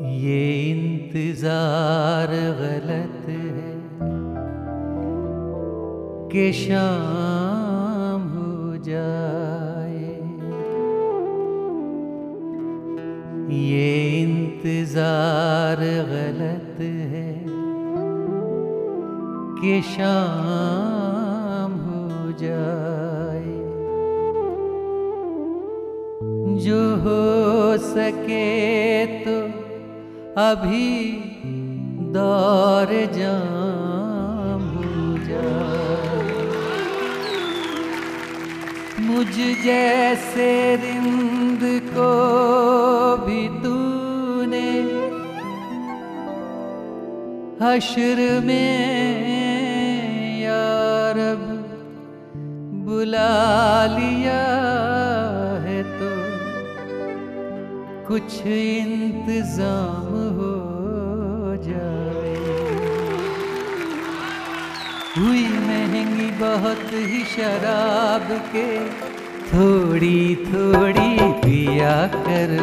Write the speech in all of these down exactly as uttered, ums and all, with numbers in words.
ये इंतजार गलत है कि शाम हो जाए। ये इंतजार गलत है कि शाम हो जाए। जो हो सके तो अभी दौर जाम हो जाए। मुझ जैसे रिंद को भी तूने हश्र में या रब बुला लिया है तो कुछ इंतजाम हो जाए। हुई महंगी बहुत ही शराब के थोड़ी थोड़ी पिया कर।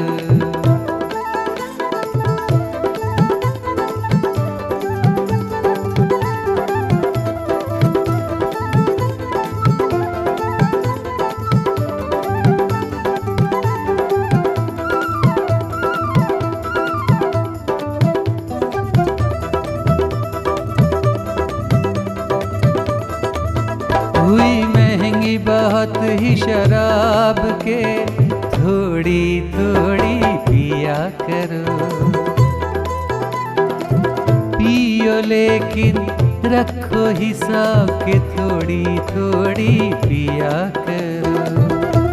हुई महंगी बहुत ही शराब के थोड़ी थोड़ी पिया करो। पियो लेकिन रखो हिसाब के थोड़ी थोड़ी पिया करो।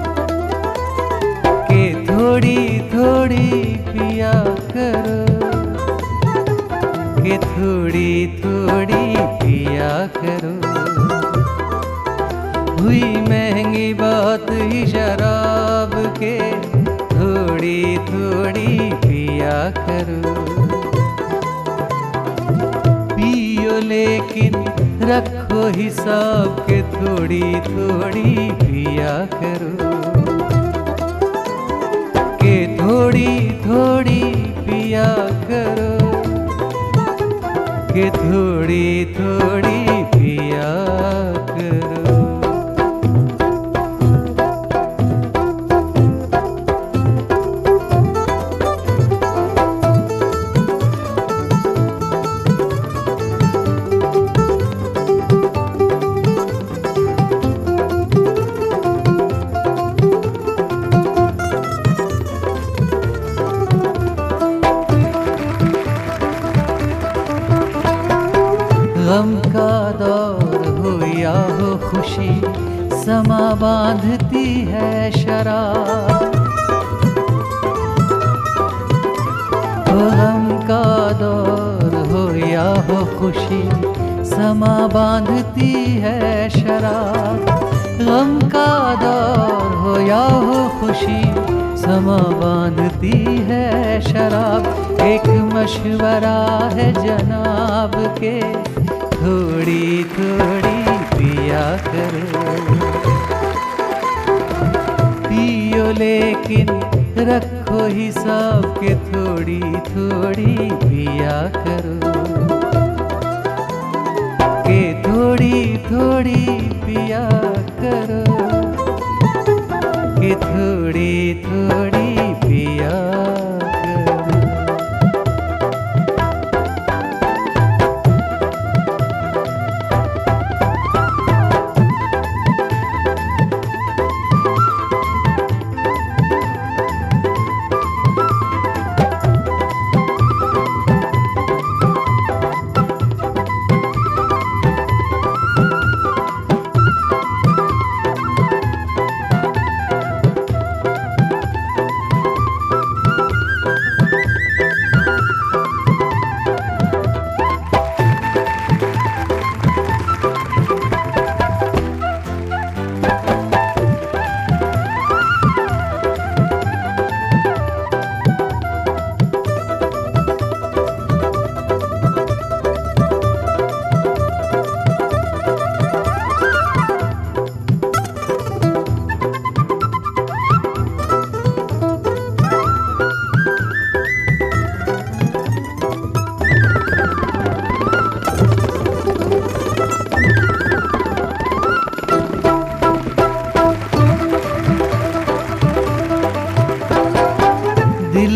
के थोड़ी थोड़ी पिया करो। के थोड़ी थोड़ी पिया करो। हुई महंगी बहुत ही शराब के थोड़ी थोड़ी पिया करो। पियो लेकिन रखो हिसाब के थोड़ी थोड़ी पिया करो। के थोड़ी थोड़ी पिया करो। के थोड़ी थोड़ी पिया करो। गम का दौर हो या हो खुशी समा बांधती है शराब। गम का दौर हो या हो खुशी समा बांधती है शराब। गम का दौर हो या हो खुशी समा बांधती है शराब। एक मशवरा है जनाब के थोड़ी थोड़ी पिया करो। पियो लेकिन रखो हिसाब के थोड़ी थोड़ी पिया करो। के थोड़ी थोड़ी पिया करो। के थोड़ी थोड़ी पिया करो।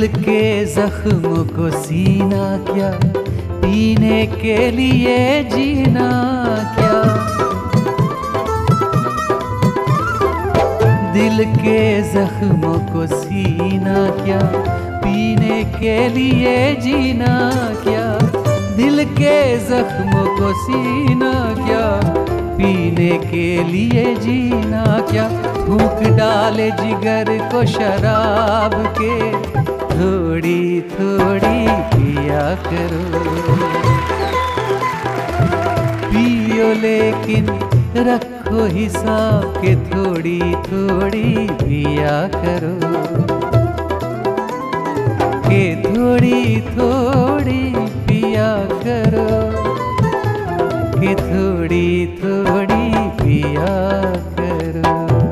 दिल के जख्म को सीना क्या, पीने के लिए जीना क्या। दिल के जख्म को सीना क्या, पीने के लिए जीना क्या। दिल के जख्म को सीना क्या, पीने के लिए जीना क्या। भूख डाले जिगर को शराब के, थोड़ी थोड़ी पिया करो। पियो लेकिन रखो हिसाब के, थोड़ी थोड़ी पिया करो। के थोड़ी थोड़ी पिया करो, के थोड़ी थोड़ी पिया करो।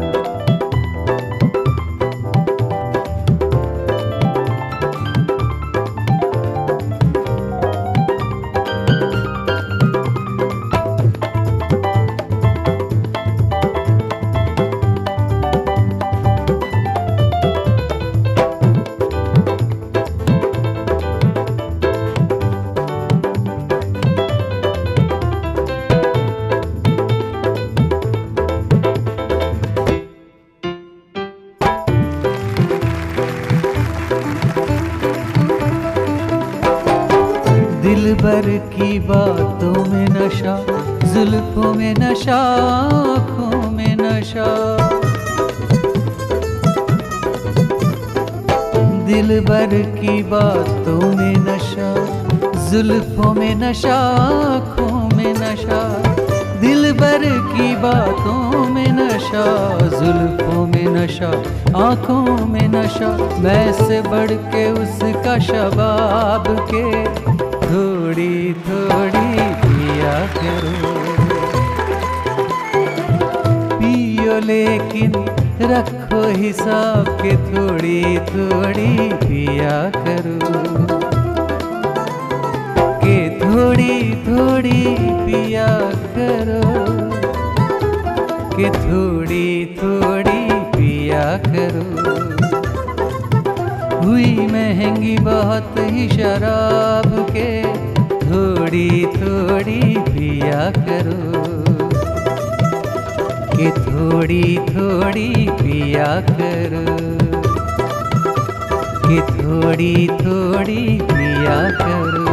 दिलबर की बातों में नशा, जुल्फों में नशा, आँखों में नशा। दिलबर की बातों में नशा, जुल्फों में नशा, आँखों में नशा। दिलबर की बातों में नशा, जुल्फों में नशा, आँखों में नशा। मैं से बढ़ के उसका शबाब के, थोड़ी थोड़ी पिया करो। पियो लेकिन रखो हिसाब के, थोड़ी थोड़ी पिया करो। के थोड़ी थोड़ी पिया करो, के थोड़ी थोड़ी पिया करो। हुई महंगी बहुत ही शराब के, थोड़ी थोड़ी पिया करो। के थोड़ी थोड़ी पिया करो, के थोड़ी थोड़ी पिया करो।